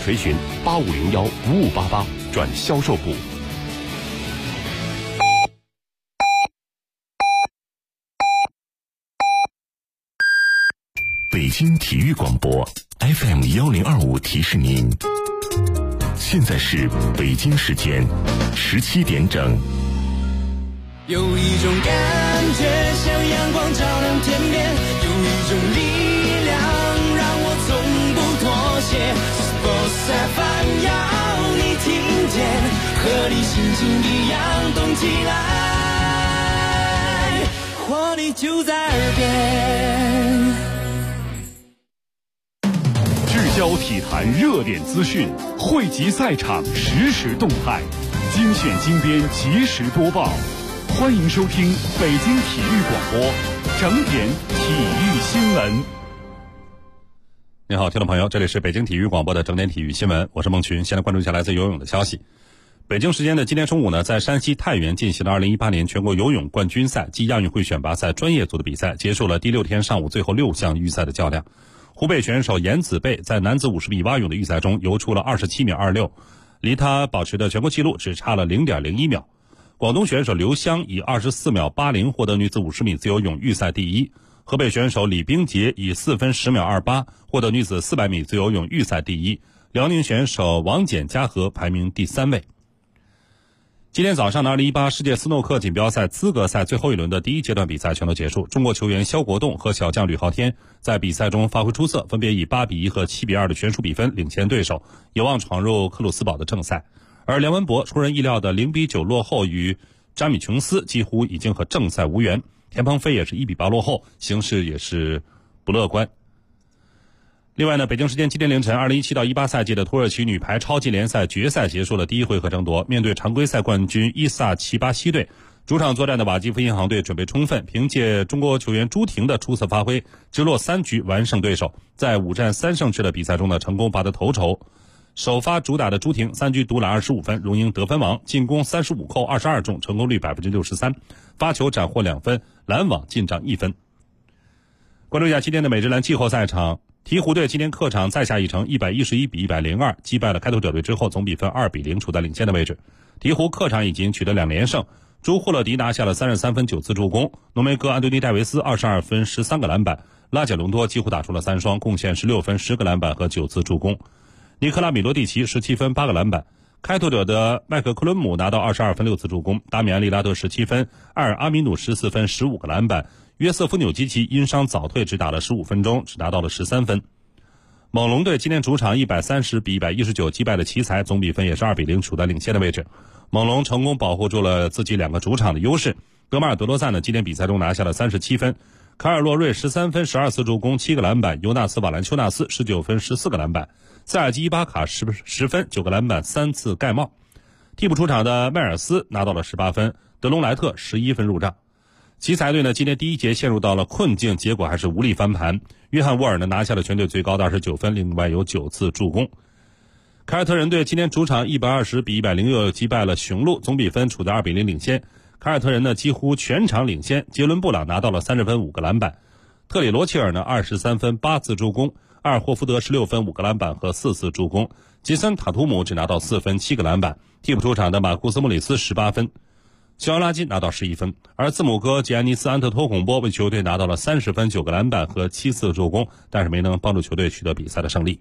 垂询8501-5588转销售部。北京体育广播 FM1025提示您，现在是北京时间17点整。 有一种感觉像阳光照亮天边，有一种力量让我从不妥协。Sports FM 要你听见，和你心情一样动起来，活力就在耳边。 聚焦体坛热点资讯，汇集赛场实时动态，精选精编及时播报。欢迎收听北京体育广播整点体育新闻。 你好，听众朋友，这里是北京体育广播的整点体育新闻，我是孟群。先来关注一下来自游泳的消息。北京时间的今天中午呢，在山西太原进行了2018年全国游泳冠军赛暨亚运会选拔赛专业组的比赛，结束了第6天上午最后6项预赛的较量。湖北选手严子贝在男子50米蛙泳的预赛中游出了27秒26，离他保持的全国纪录只差了 0.01 秒。广东选手刘湘以24秒80获得女子50米自由泳预赛第一，河北选手李冰洁以4分10秒28获得女子400米自由泳预赛第一，辽宁选手王简嘉禾排名第3位。今天早上的2018世界斯诺克锦标赛资格赛最后一轮的第一阶段比赛全都结束，中国球员肖国栋和小将吕昊天在比赛中发挥出色，分别以8比1和7比2的悬殊比分领先对手，有望闯入克鲁斯堡的正赛。而梁文博出人意料的0比9落后于詹米琼斯，几乎已经和正赛无缘。田鹏飞也是1比8落后，形势也是不乐观。另外呢，北京时间今天凌晨2017到18赛季的土耳其女排超级联赛决赛结束了第一回合争夺，面对常规赛冠军伊萨奇巴西队，主场作战的瓦基弗银行队准备充分，凭借中国球员朱婷的出色发挥，直落3局完胜对手，在5战3胜制的比赛中呢，成功拔得头筹。首发主打的朱婷3局独揽25分，荣膺得分王，进攻35扣22中，成功率 63%， 发球斩获2分，拦网进账1分。关注一下今天的美职篮季后赛场，鹈鹕队今天客场再下一城111比102击败了开拓者队之后，总比分2比0处在领先的位置。鹈鹕客场已经取得2连胜，朱霍勒迪拿下了33分9次助攻，浓眉哥安东尼戴维斯22分13个篮板，拉贾隆多几乎打出了3双，贡献16分10个篮板和9次助攻。尼克拉米罗蒂奇17分8个篮板，开拓者的麦克克伦姆拿到22分6次助攻，达米安利拉德17分，埃尔阿米努14分15个篮板，约瑟夫纽基奇因伤早退，只打了15分钟，只拿到了13分。猛龙队今天主场130比119击败了奇才，总比分也是2比0处在领先的位置。猛龙成功保护住了自己2个主场的优势。德马尔德罗赞呢，今天比赛中拿下了37分，卡尔洛瑞13分12次助攻7个篮板，尤纳斯瓦兰丘纳斯19分14个篮板，塞尔基伊巴卡10分9个篮板3次盖帽。替补出场的迈尔斯拿到了18分，德隆莱特11分入账。奇才队呢，今天第一节陷入到了困境，结果还是无力翻盘。约翰沃尔呢拿下了全队最高的29分，另外有9次助攻。凯尔特人队今天主场120比106击败了雄鹿，总比分处在2比0领先。凯尔特人呢几乎全场领先，杰伦布朗拿到了30分5个篮板，特里罗切尔呢23分8次助攻，阿尔霍福德16分5个篮板和4次助攻，吉森塔图姆只拿到4分7个篮板。替补出场的马库斯莫里斯18分，肖拉金拿到11分，而字母哥吉安尼斯安特托孔波为球队拿到了30分9个篮板和7次助攻，但是没能帮助球队取得比赛的胜利。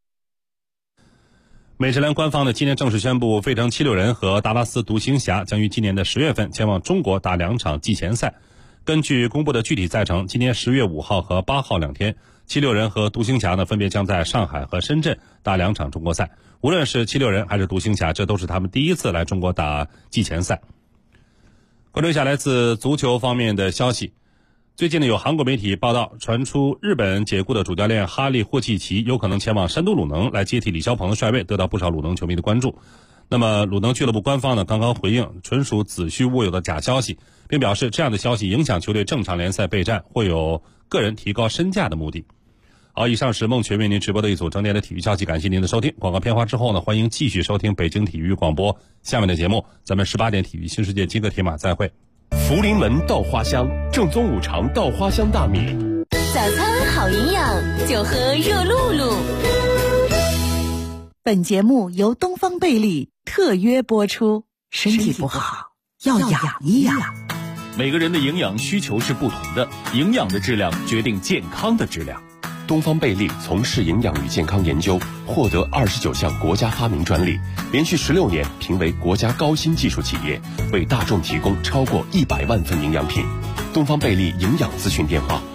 美职篮官方呢今天正式宣布，费城76人和达拉斯独行侠将于今年的10月份前往中国打2场季前赛。根据公布的具体赛程，今年10月5号和8号2天，76人和独行侠呢分别将在上海和深圳打2场中国赛。无论是76人还是独行侠，这都是他们第一次来中国打季前赛。关注一下来自足球方面的消息。最近呢，有韩国媒体报道传出日本解雇的主教练哈利霍契奇有可能前往山东鲁能来接替李霄鹏的帅位，得到不少鲁能球迷的关注。那么鲁能俱乐部官方呢刚刚回应，纯属子虚乌有的假消息，并表示这样的消息影响球队正常联赛备战，会有个人提高身价的目的。好，以上是孟全为您直播的一组整点的体育消息，感谢您的收听。广告片花之后呢，欢迎继续收听北京体育广播下面的节目，咱们18点体育新世界金戈铁马再会。 福临门稻花香，正宗五常稻花香大米。 早餐好营养，就喝热露露。 本节目由东方贝利特约播出。身体不好要养一养。 每个人的营养需求是不同的，营养的质量决定健康的质量。 东方贝利从事营养与健康研究，获得29项国家发明专利，连续16年评为国家高新技术企业，为大众提供超过100万份营养品。东方贝利营养咨询电话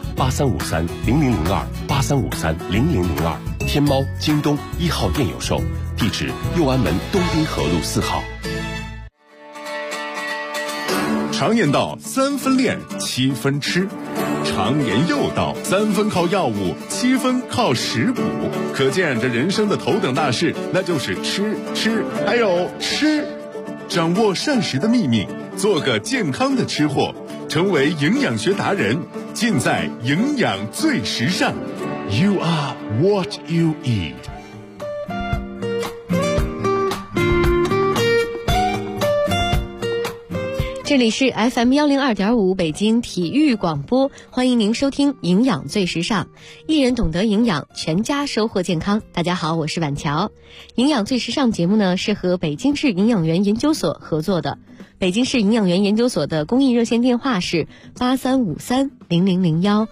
83530002，83530002，天猫、京东1号店有售，地址右安门东滨河路4号。 常言道3分练7分吃，常言又道3分靠药物7分靠食补，可见这人生的头等大事那就是吃还有吃。掌握膳食的秘密，做个健康的吃货，成为营养学达人，尽在营养最时尚。 You are what you eat。 这里是 FM102.5 北京体育广播，欢迎您收听营养最时尚，一人懂得营养，全家收获健康。大家好，我是婉乔。营养最时尚节目呢是和北京市营养员研究所合作的。北京市营养员研究所的公益热线电话是83530001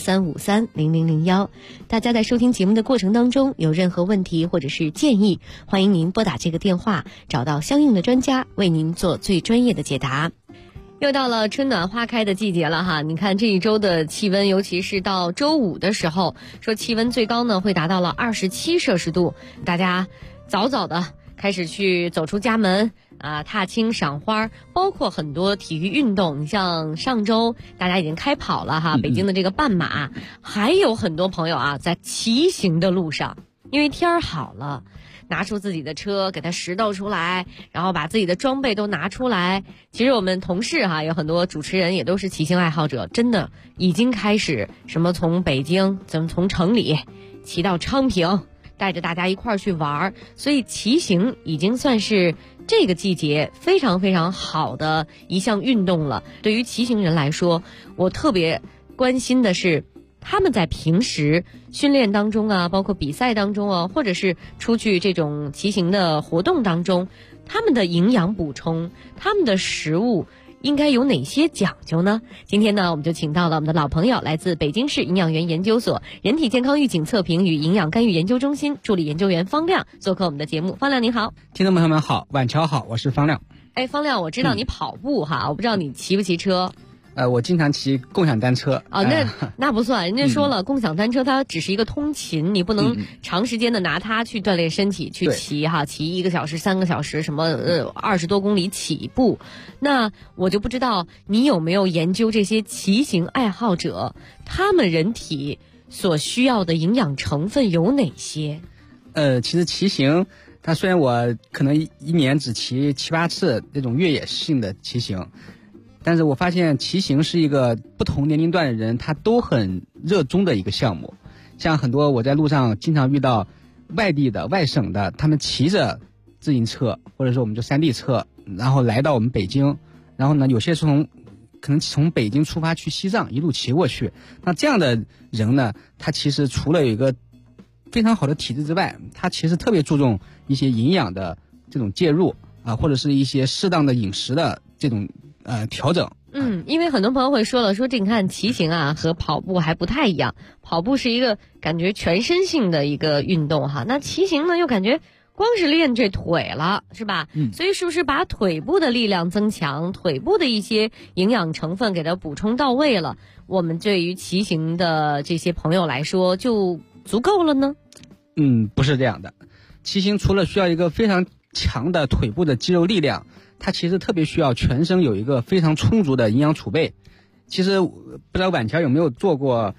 83530001。大家在收听节目的过程当中有任何问题或者是建议，欢迎您拨打这个电话，找到相应的专家为您做最专业的解答。又到了春暖花开的季节了哈，你看这一周的气温，尤其是到周五的时候，说气温最高呢会达到了27摄氏度，大家早早的开始去走出家门踏青赏花，包括很多体育运动，你像上周大家已经开跑了哈，北京的这个半马，还有很多朋友在骑行的路上，因为天儿好了，拿出自己的车，给它拾掇出来，然后把自己的装备都拿出来。其实我们同事有很多主持人也都是骑行爱好者，真的已经开始什么从北京从城里骑到昌平，带着大家一块儿去玩，所以骑行已经算是这个季节非常非常好的一项运动了。对于骑行人来说，我特别关心的是他们在平时训练当中包括比赛当中或者是出去这种骑行的活动当中，他们的营养补充，他们的食物应该有哪些讲究呢？今天呢，我们就请到了我们的老朋友，来自北京市营养员研究所人体健康预警测评与营养干预研究中心助理研究员方亮做客我们的节目。方亮您好。 听众朋友们好，晚乔好，我是方亮。 方亮，我知道你跑步我不知道你骑不骑车。 我经常骑共享单车。 那不算，人家说了，共享单车它只是一个通勤，你不能长时间的拿它去锻炼身体，去骑骑1个小时、3个小时，什么20多公里起步。那我就不知道你有没有研究这些骑行爱好者，他们人体所需要的营养成分有哪些？ 其实骑行，它虽然我可能一年只骑7、8次那种越野性的骑行，但是我发现骑行是一个不同年龄段的人他都很热衷的一个项目。像很多我在路上经常遇到外地的、外省的，他们骑着自行车或者说我们就3D 车，然后来到我们北京，然后呢有些是可能从北京出发去西藏一路骑过去。那这样的人呢，他其实除了有一个非常好的体质之外，他其实特别注重一些营养的这种介入或者是一些适当的饮食的这种调整。 因为很多朋友会说了，说这你看骑行和跑步还不太一样，跑步是一个感觉全身性的一个运动那骑行呢又感觉光是练这腿了，是吧？所以是不是把腿部的力量增强，腿部的一些营养成分给它补充到位了，我们对于骑行的这些朋友来说就足够了呢？ 不是这样的。骑行除了需要一个非常强的腿部的肌肉力量，它其实特别需要全身有一个非常充足的营养储备。其实不知道婉乔有没有做过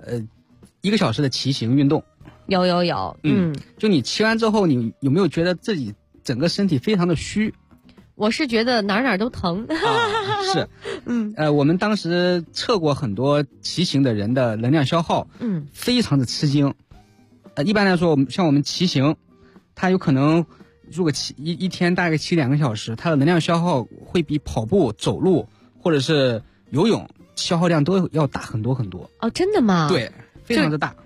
1个小时的骑行运动？ 有。 就你骑完之后，你有没有觉得自己整个身体非常的虚？ 我是觉得哪都疼。 是。我们当时测过很多骑行的人的能量消耗，非常的吃惊。一般来说，像我们骑行，它有可能如果骑一天大概骑2个小时，它的能量消耗会比跑步、走路或者是游泳消耗量都要大很多很多。 真的吗？ 对，非常的大。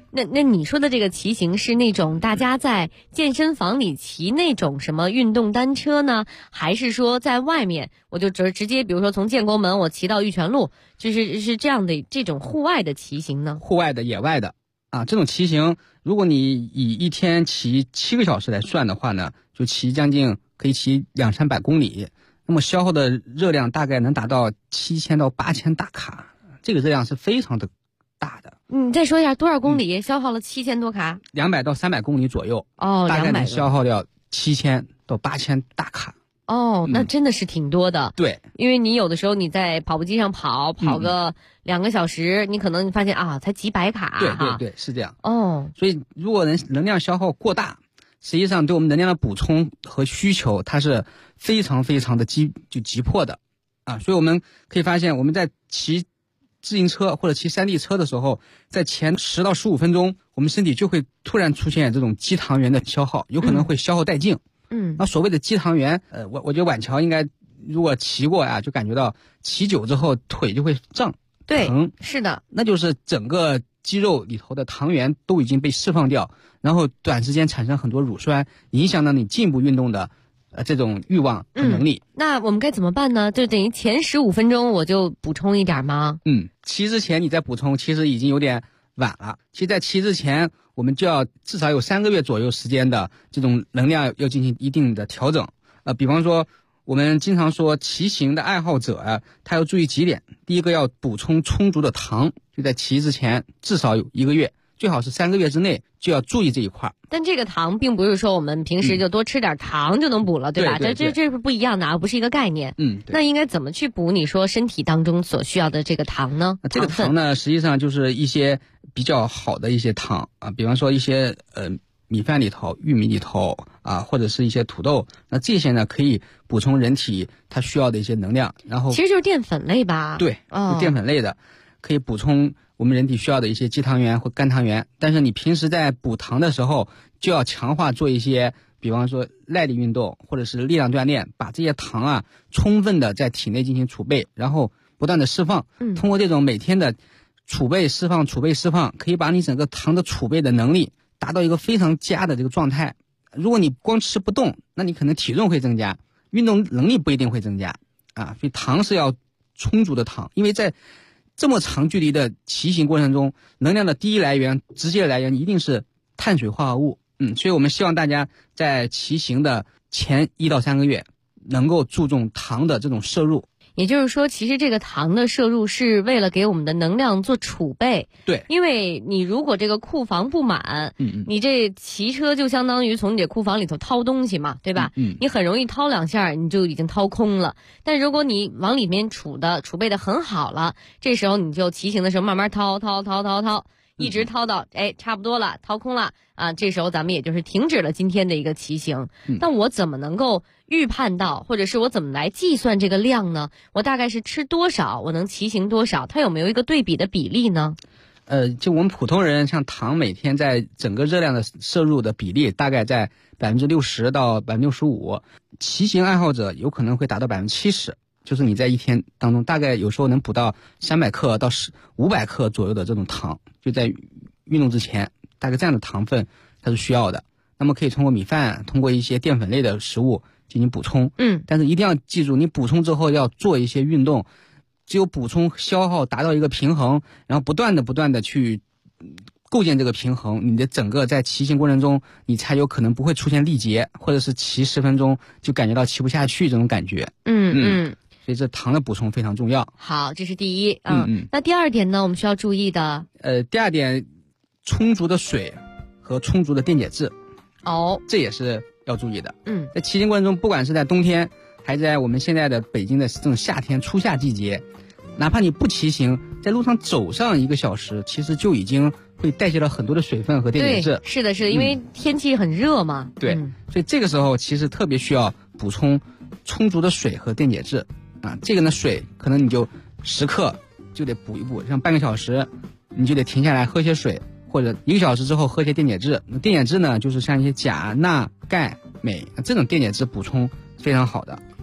那你说的这个骑行是那种大家在健身房里骑那种什么运动单车呢，还是说在外面我就直接比如说从建国门我骑到玉泉路，是这样的这种户外的骑行呢？ 户外的、野外的啊，这种骑行，如果你以一天骑7个小时来算的话呢，就骑将近可以骑200-300公里，那么消耗的热量大概能达到7000到8000大卡，这个热量是非常的大的。 你再说一下多少公里消耗了7000多卡 ？200到300公里左右。 哦， 大概能消耗掉7000到8000大卡。 哦，那真的是挺多的。 对， 因为你有的时候你在跑步机上跑个2个小时，你可能发现啊，才几百卡。 对，是这样。 哦， 所以如果能量消耗过大，实际上对我们能量的补充和需求，它是非常非常的急迫的啊。所以我们可以发现，我们在骑自行车或者骑山地车的时候，在前10到15分钟，我们身体就会突然出现这种肌糖原的消耗，有可能会消耗殆尽。那所谓的肌糖原，我觉得婉乔应该如果骑过啊，就感觉到骑久之后腿就会胀， 对， 疼， 是的， 那就是整个肌肉里头的糖原都已经被释放掉，然后短时间产生很多乳酸，影响到你进一步运动的这种欲望和能力。 那我们该怎么办呢？就等于前15分钟我就补充一点吗？ 骑之前你再补充，其实已经有点晚了。其实在骑之前，我们就要至少有3个月左右时间的这种能量要进行一定的调整。比方说我们经常说骑行的爱好者啊，他要注意几点。第一个要补充充足的糖，就在骑之前至少有1个月，最好是3个月之内就要注意这一块。 但这个糖并不是说我们平时就多吃点糖就能补了，对吧？这是不一样的啊，不是一个概念。那应该怎么去补你说身体当中所需要的这个糖呢？ 这个糖呢，实际上就是一些比较好的一些糖啊，比方说一些米饭里头、玉米里头啊，或者是一些土豆，那这些呢可以补充人体它需要的一些能量。然后其实就是淀粉类吧？ 对，就淀粉类的，可以补充我们人体需要的一些肌糖原或肝糖原。但是你平时在补糖的时候，就要强化做一些，比方说耐力运动或者是力量锻炼，把这些糖啊充分的在体内进行储备，然后不断的释放。通过这种每天的储备释放，可以把你整个糖的储备的能力达到一个非常佳的这个状态。如果你光吃不动，那你可能体重会增加，运动能力不一定会增加啊。所以糖是要充足的糖，因为在这么长距离的骑行过程中，能量的第一来源、直接来源一定是碳水化合物。所以我们希望大家在骑行的前1到3个月能够注重糖的这种摄入。 也就是说，其实这个糖的摄入是为了给我们的能量做储备。 对， 因为你如果这个库房不满，你这骑车就相当于从你这库房里头掏东西嘛，对吧？你很容易掏2下你就已经掏空了。但如果你往里面储备的很好了，这时候你就骑行的时候慢慢掏，一直掏到差不多了，掏空了啊，这时候咱们也就是停止了今天的一个骑行。但我怎么能够预判到，或者是我怎么来计算这个量呢？我大概是吃多少，我能骑行多少？它有没有一个对比的比例呢？ 就我们普通人，像糖每天在整个热量的摄入的比例大概在60%到65%，骑行爱好者有可能会达到70%。就是你在一天当中大概有时候能补到300克到500克左右的这种糖，就在运动之前，大概这样的糖分它是需要的。那么可以通过米饭，通过一些淀粉类的食物进行补充。但是一定要记住，你补充之后要做一些运动，只有补充消耗达到一个平衡，然后不断的去构建这个平衡，你的整个在骑行过程中，你才有可能不会出现力竭，或者是骑10分钟就感觉到骑不下去这种感觉。所以这糖的补充非常重要。 好，这是第一。那第2点呢，我们需要注意的。 第2点，充足的水和充足的电解质。这也是要注意的。在骑行过程中，不管是在冬天，还是在我们现在的北京的这种夏天初夏季节，哪怕你不骑行，在路上走上1个小时，其实就已经会代谢了很多的水分和电解质。 对，是的，因为天气很热嘛。 对，所以这个时候其实特别需要补充充足的水和电解质。这个呢，水可能你就时刻就得补一补，像半个小时你就得停下来喝些水，或者1个小时之后喝些电解质。那电解质呢，就是像一些钾、钠、钙、镁，这种电解质补充非常好的。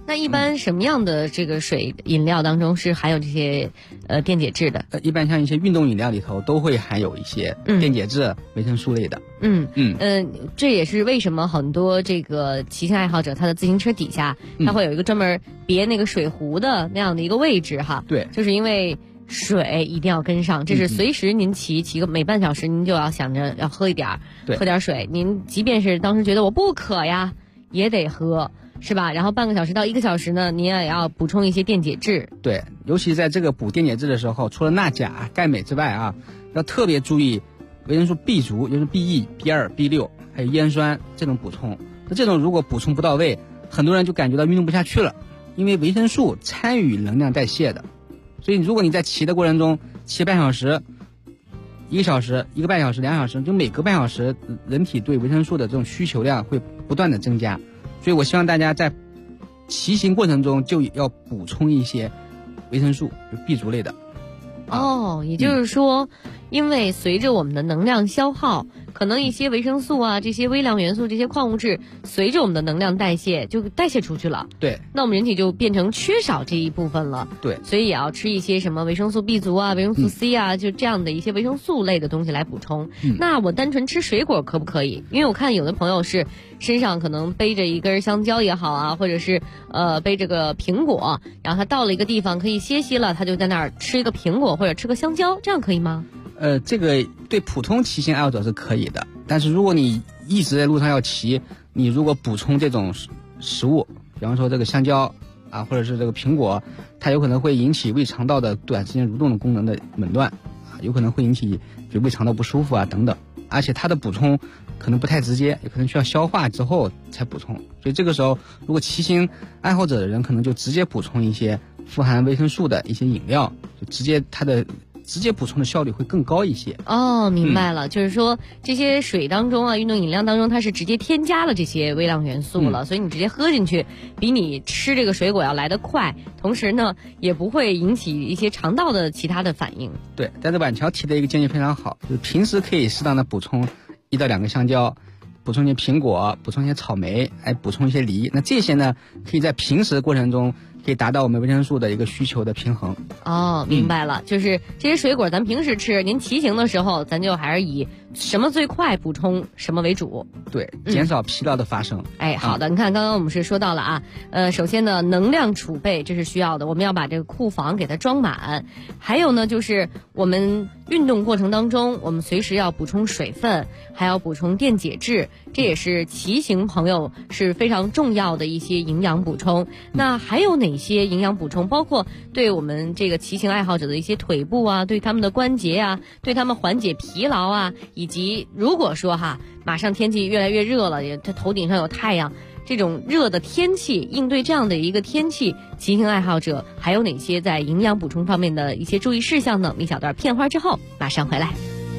那一般什么样的这个水饮料当中是含有这些电解质的？ 一般像一些运动饮料里头都会含有一些电解质、维生素类的。 这也是为什么很多这个骑行爱好者他的自行车底下他会有一个专门别那个水壶的那样的一个位置哈。 对， 就是因为水一定要跟上，这是随时您骑个每半小时您就要想着要喝一点，喝点水。您即便是当时觉得我不渴呀，也得喝。是吧？然后半个小时到1个小时呢，你也要补充一些电解质。 对，尤其在这个补电解质的时候，除了钠、钾、钙、镁之外啊，要特别注意维生素 B 族，就是 B1、B2、B6，还有烟酸这种补充。那这种如果补充不到位，很多人就感觉到运动不下去了，因为维生素参与能量代谢的。所以如果你在骑的过程中骑半小时、1个小时、1个半小时、2小时，就每隔半小时，人体对维生素的这种需求量会不断的增加。所以我希望大家在骑行过程中就要补充一些维生素，就 B 族类的。 也就是说，因为随着我们的能量消耗，可能一些维生素啊、这些微量元素、这些矿物质，随着我们的能量代谢就代谢出去了。 对， 那我们人体就变成缺少这一部分了。 对， 所以也要吃一些什么维生素 B 族啊、维生素 C 啊，就这样的一些维生素类的东西来补充。那我单纯吃水果可不可以？因为我看有的朋友是身上可能背着一根香蕉也好啊，或者是背着个苹果，然后他到了一个地方可以歇息了，他就在那儿吃一个苹果或者吃个香蕉，这样可以吗？ 这个对普通骑行爱好者是可以的，但是如果你一直在路上要骑，你如果补充这种食物，比方说这个香蕉啊，或者是这个苹果，它有可能会引起胃肠道的短时间蠕动的功能的紊乱啊，有可能会引起就胃肠道不舒服啊等等，而且它的补充可能不太直接，也可能需要消化之后才补充。所以这个时候，如果骑行爱好者的人可能就直接补充一些富含维生素的一些饮料，就直接补充的效率会更高一些。 明白了，就是说这些水当中啊，运动饮料当中，它是直接添加了这些微量元素了，所以你直接喝进去，比你吃这个水果要来得快，同时呢，也不会引起一些肠道的其他的反应。 对，但是婉乔提的一个建议非常好，就是平时可以适当的补充1到2个香蕉，补充一些苹果，补充一些草莓，补充一些梨。那这些呢，可以在平时过程中可以达到我们维生素的一个需求的平衡。 明白了，就是这些水果咱平时吃，您骑行的时候咱就还是以什么最快补充什么为主。 对，减少疲劳的发生。 好的，你看刚刚我们是说到了啊，首先呢，能量储备这是需要的，我们要把这个库房给它装满。还有呢，就是我们运动过程当中，我们随时要补充水分，还要补充电解质，这也是骑行朋友是非常重要的一些营养补充。那还有哪些营养补充？包括对我们这个骑行爱好者的一些腿部啊，对他们的关节啊，对他们缓解疲劳啊，以及如果说马上天气越来越热了，它头顶上有太阳，这种热的天气，应对这样的一个天气，骑行爱好者还有哪些在营养补充方面的一些注意事项呢？一小段片花之后马上回来。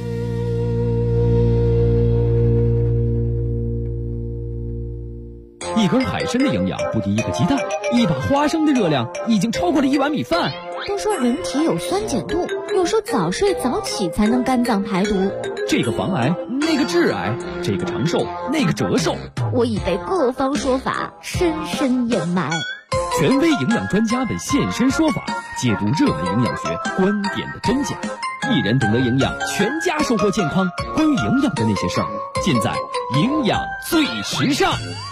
一根海参的营养不敌一个鸡蛋，一把花生的热量已经超过了1碗米饭。 都说人体有酸碱度，有时候早睡早起才能肝脏排毒。 这个防癌，那个致癌，这个长寿，那个折寿。 我已被各方说法深深掩埋。 权威营养专家们现身说法，解读热门营养学观点的真假。一人懂得营养，全家收获健康。关于营养的那些事儿，尽在营养最时尚。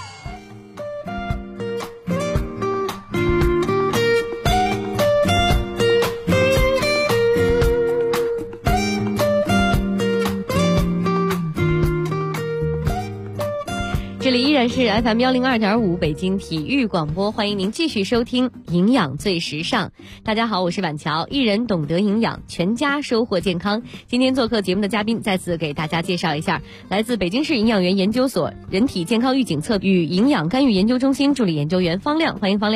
这里依然是 FM 102.5北京体育广播，欢迎您继续收听营养最时尚。大家好，我是婉乔，一人懂得营养，全家收获健康。今天做客节目的嘉宾，再次给大家介绍一下，来自北京市营养员研究所人体健康预警测与营养干预研究中心助理研究员方亮，欢迎方亮。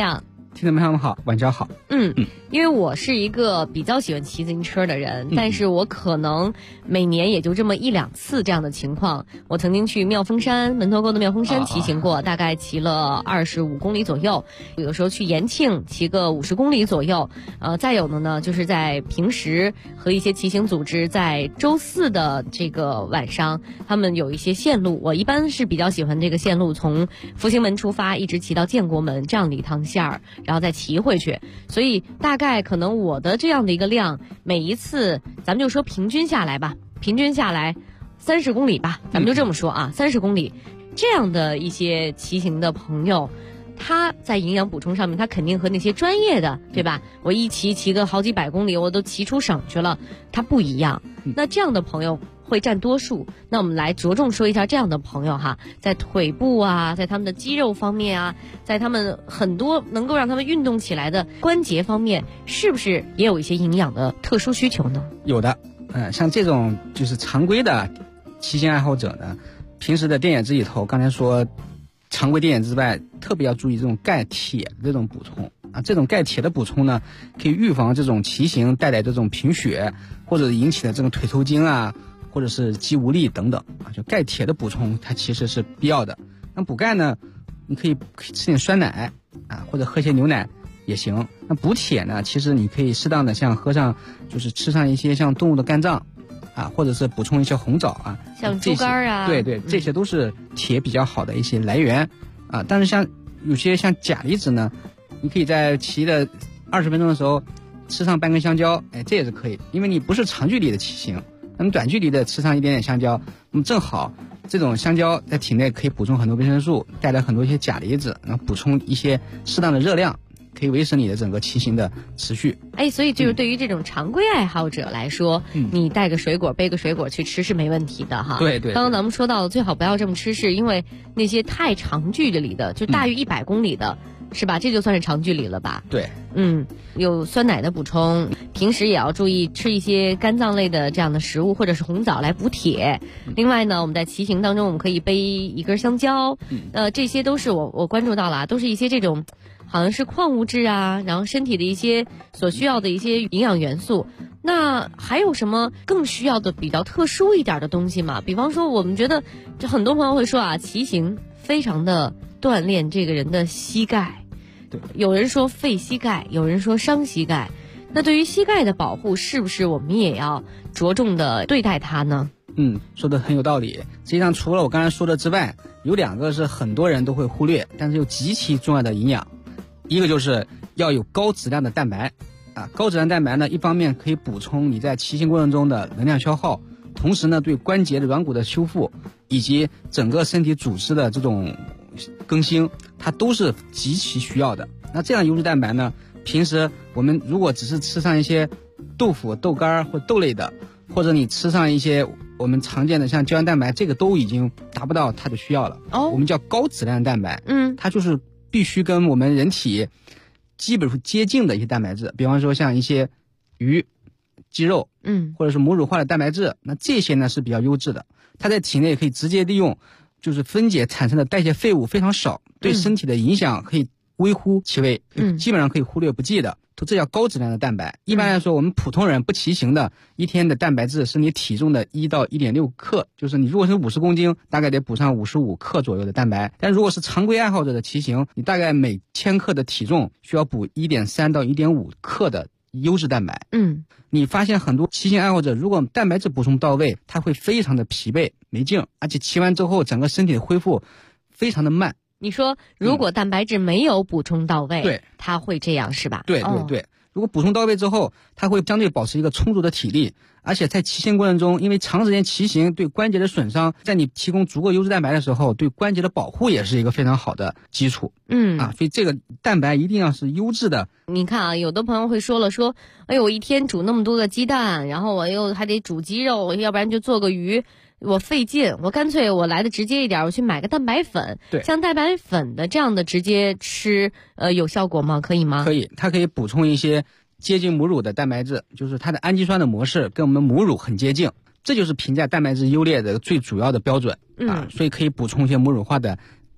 听众朋友们好，晚上好。 因为我是一个比较喜欢骑自行车的人，但是我可能每年也就这么1-2次这样的情况。我曾经去妙峰山门头沟的妙峰山骑行过，大概骑了25公里左右，有时候去延庆骑个50公里左右。再有的呢，就是在平时和一些骑行组织在周4的这个晚上，他们有一些线路，我一般是比较喜欢这个线路，从复兴门出发一直骑到建国门这样的一趟线儿，然后再骑回去。所以大概可能我的这样的一个量，每一次咱们就说平均下来吧，平均下来30公里吧，咱们就这么说啊，30公里这样的一些骑行的朋友，他在营养补充上面，他肯定和那些专业的，对吧？我一骑个好几百公里，我都骑出省去了，他不一样。那这样的朋友会占多数。那我们来着重说一下这样的朋友哈，在腿部啊，在他们的肌肉方面啊，在他们很多能够让他们运动起来的关节方面，是不是也有一些营养的特殊需求呢？ 有的，像这种就是常规的骑行爱好者呢，平时的电解质里头，刚才说常规电解质之外，特别要注意这种钙铁的这种补充啊。这种钙铁的补充呢，可以预防这种骑行带来这种贫血或者引起的这种腿抽筋啊，或者是肌无力等等啊。就钙铁的补充，它其实是必要的。那补钙呢，你可以吃点酸奶啊，或者喝些牛奶也行。那补铁呢，其实你可以适当的像喝上，就是吃上一些像动物的肝脏啊，或者是补充一些红枣啊， 像猪肝啊， 对，这些都是铁比较好的一些来源啊。但是像有些像钾离子呢，你可以在骑的20分钟的时候吃上半根香蕉，这也是可以，因为你不是长距离的骑行，那么短距离的吃上一点点香蕉，那么正好这种香蕉在体内可以补充很多维生素，带来很多一些钾离子，然后补充一些适当的热量，可以维持你的整个骑行的持续。 所以就是对于这种常规爱好者来说，你带个水果背个水果去吃是没问题的哈。 对。 刚刚咱们说到最好不要这么吃，是因为那些太长距离的，就大于100公里的，是吧？这就算是长距离了吧？ 对。 有酸奶的补充，平时也要注意吃一些肝脏类的这样的食物，或者是红枣来补铁。另外呢，我们在骑行当中，我们可以背一根香蕉，这些都是我关注到了，都是一些这种好像是矿物质啊，然后身体的一些所需要的一些营养元素。那还有什么更需要的比较特殊一点的东西吗？比方说我们觉得就很多朋友会说啊，骑行非常的锻炼这个人的膝盖， 对，有人说废膝盖，有人说伤膝盖。那对于膝盖的保护，是不是我们也要着重的对待它呢？ 说的很有道理。实际上除了我刚才说的之外，有2个是很多人都会忽略，但是又极其重要的营养。一个就是要有高质量的蛋白啊，高质量蛋白呢，一方面可以补充你在骑行过程中的能量消耗，同时呢，对关节的软骨的修复以及整个身体组织的这种更新，它都是极其需要的。那这样优质蛋白呢，平时我们如果只是吃上一些豆腐、豆干或豆类的，或者你吃上一些我们常见的像胶原蛋白，这个都已经达不到它的需要了。我们叫高质量蛋白，它就是必须跟我们人体基本上接近的一些蛋白质，比方说像一些鱼、鸡肉，或者是母乳化的蛋白质，那这些呢是比较优质的，它在体内可以直接利用，就是分解产生的代谢废物非常少，对身体的影响可以微乎其微，基本上可以忽略不计的，这叫高质量的蛋白。一般来说，我们普通人不骑行的，一天的蛋白质是你体重的1到1.6克，就是你如果是50公斤，大概得补上55克左右的蛋白。但如果是常规爱好者的骑行，你大概每1000克的体重需要补1.3到1.5克的优质蛋白。你发现很多骑行爱好者，如果蛋白质补充到位，他会非常的疲惫没劲，而且骑完之后整个身体的恢复非常的慢。 你说如果蛋白质没有补充到位， 对， 它会这样是吧？ 对。如果补充到位之后，它会相对保持一个充足的体力，而且在骑行过程中，因为长时间骑行对关节的损伤，在你提供足够优质蛋白的时候，对关节的保护也是一个非常好的基础。所以这个蛋白一定要是优质的。 你看啊，有的朋友会说了，说哎呦，我一天煮那么多个鸡蛋，然后我又还得煮鸡肉，要不然就做个鱼，我费劲，我干脆我来的直接一点，我去买个蛋白粉。 对， 像蛋白粉的这样的直接吃，有效果吗？可以吗？ 可以，它可以补充一些接近母乳的蛋白质，就是它的氨基酸的模式跟我们母乳很接近，这就是评价蛋白质优劣的最主要的标准。所以可以补充一些母乳化的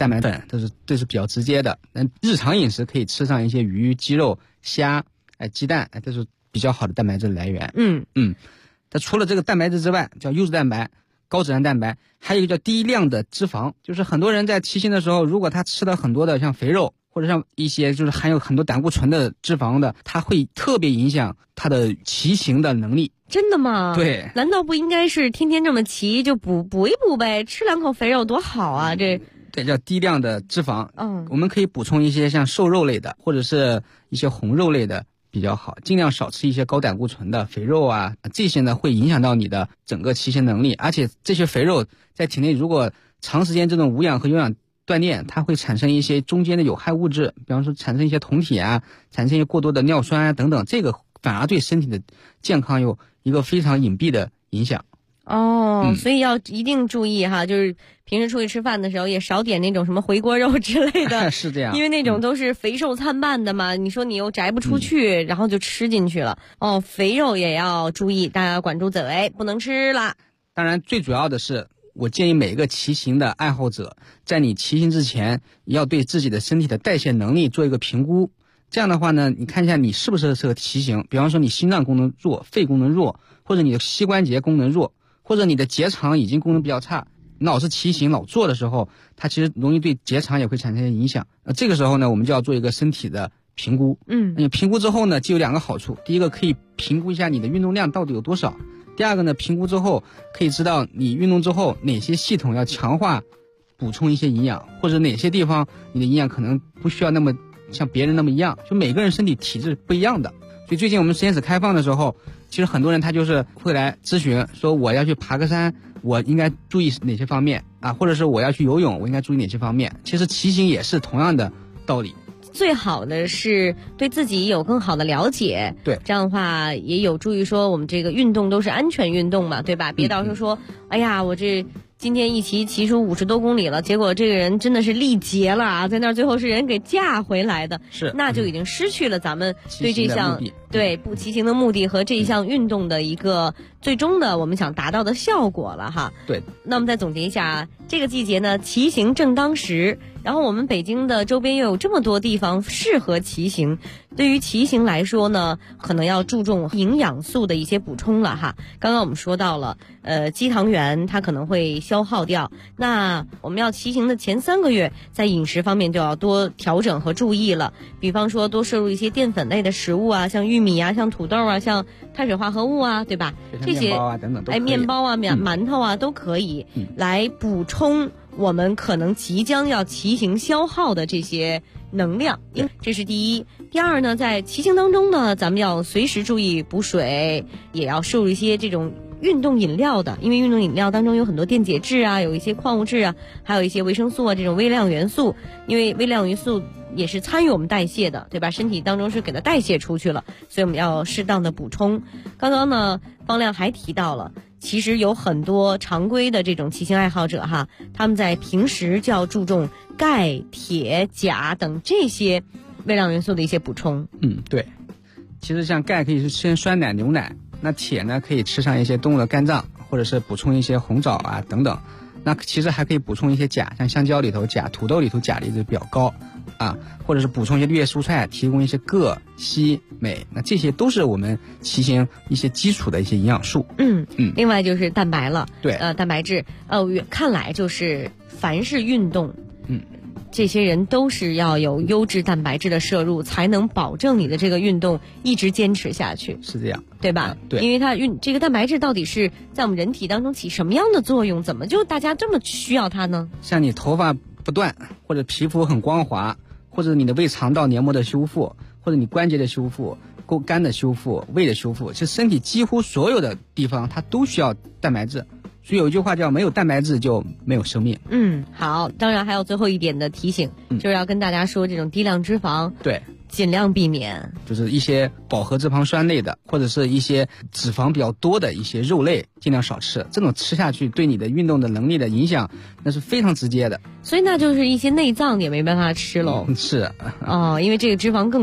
蛋白粉，这是比较直接的。日常饮食可以吃上一些鱼、鸡肉、虾、鸡蛋，这是比较好的蛋白质来源。它除了这个蛋白质之外，叫优质蛋白、高质量蛋白，还有一个叫低量的脂肪。就是很多人在骑行的时候，如果他吃了很多的像肥肉，或者像一些就是含有很多胆固醇的脂肪的，它会特别影响他的骑行的能力。 真的吗？ 对。 难道不应该是天天这么骑就补一补呗？吃2口肥肉多好啊！这对叫低量的脂肪。我们可以补充一些像瘦肉类的，或者是一些红肉类的比较好，尽量少吃一些高胆固醇的肥肉啊，这些呢会影响到你的整个骑行能力。而且这些肥肉在体内如果长时间这种无氧和有氧锻炼，它会产生一些中间的有害物质，比方说产生一些酮体啊，产生一些过多的尿酸啊等等，这个反而对身体的健康有一个非常隐蔽的影响。 所以要一定注意哈，就是平时出去吃饭的时候也少点那种什么回锅肉之类的。 是这样， 因为那种都是肥瘦参半的嘛，你说你又摘不出去，然后就吃进去了。肥肉也要注意，大家管住嘴，不能吃了。 当然最主要的是，我建议每一个骑行的爱好者，在你骑行之前要对自己的身体的代谢能力做一个评估。这样的话呢，你看一下你是不是适合骑行。比方说你心脏功能弱、肺功能弱，或者你的膝关节功能弱，或者你的结肠已经功能比较差，老是骑行老坐的时候，它其实容易对结肠也会产生影响。这个时候呢，我们就要做一个身体的评估。你评估之后呢，就有2个好处。第一个可以评估一下你的运动量到底有多少。第二个呢，评估之后可以知道你运动之后哪些系统要强化补充一些营养，或者哪些地方你的营养可能不需要那么像别人那么一样，就每个人身体体质不一样的。所以最近我们实验室开放的时候，其实很多人他就是会来咨询说，我要去爬个山，我应该注意哪些方面啊？或者是我要去游泳，我应该注意哪些方面？其实骑行也是同样的道理。 最好的是对自己有更好的了解， 对， 这样的话也有助于说我们这个运动都是安全运动嘛，对吧？别到时候说，哎呀，我这今天一骑出50多公里了，结果这个人真的是力竭了啊，在那儿最后是人给架回来的， 是， 那就已经失去了咱们对这项不骑行的目的和这一项运动的一个最终的我们想达到的效果了哈。 对， 那我们再总结一下，这个季节呢，骑行正当时。然后我们北京的周边又有这么多地方适合骑行，对于骑行来说呢，可能要注重营养素的一些补充了哈。刚刚我们说到了，肌糖原它可能会消耗掉，那我们要骑行的前3个月，在饮食方面就要多调整和注意了。比方说多摄入一些淀粉类的食物啊，像玉米啊，像土豆啊，像碳水化合物啊，对吧？这些面包啊等等， 面包啊、馒头啊都可以来补充我们可能即将要骑行消耗的这些能量，这是第一。第二呢，在骑行当中呢，咱们要随时注意补水，也要摄入一些这种运动饮料的，因为运动饮料当中有很多电解质啊，有一些矿物质啊，还有一些维生素啊，这种微量元素，因为微量元素也是参与我们代谢的，对吧？身体当中是给它代谢出去了，所以我们要适当的补充。刚刚呢，方亮还提到了，其实有很多常规的这种骑行爱好者哈，他们在平时就要注重钙、铁、钾等这些微量元素的一些补充。 对。其实像钙可以是吃酸奶、牛奶，那铁呢可以吃上一些动物的肝脏，或者是补充一些红枣啊等等。那其实还可以补充一些钾，像香蕉里头钾、土豆里头钾离子比较高啊，或者是补充一些绿叶蔬菜，提供一些铬、硒、镁，那这些都是我们骑行一些基础的一些营养素。 另外就是蛋白了， 对， 蛋白质，看来就是凡是运动，这些人都是要有优质蛋白质的摄入，才能保证你的这个运动一直坚持下去。 是这样， 对吧？ 对， 因为它这个蛋白质到底是在我们人体当中起什么样的作用？怎么就大家这么需要它呢？ 像你头发不断，或者皮肤很光滑，或者你的胃肠道黏膜的修复，或者你关节的修复、肝的修复、胃的修复，其实身体几乎所有的地方它都需要蛋白质。所以有一句话叫没有蛋白质就没有生命。 好，当然还有最后一点的提醒，就是要跟大家说这种低量脂肪， 对， 尽量避免， 就是一些饱和脂肪酸类的，或者是一些脂肪比较多的一些肉类，尽量少吃。这种吃下去对你的运动的能力的影响，那是非常直接的。 所以那就是一些内脏也没办法吃喽。 是因为这个脂肪更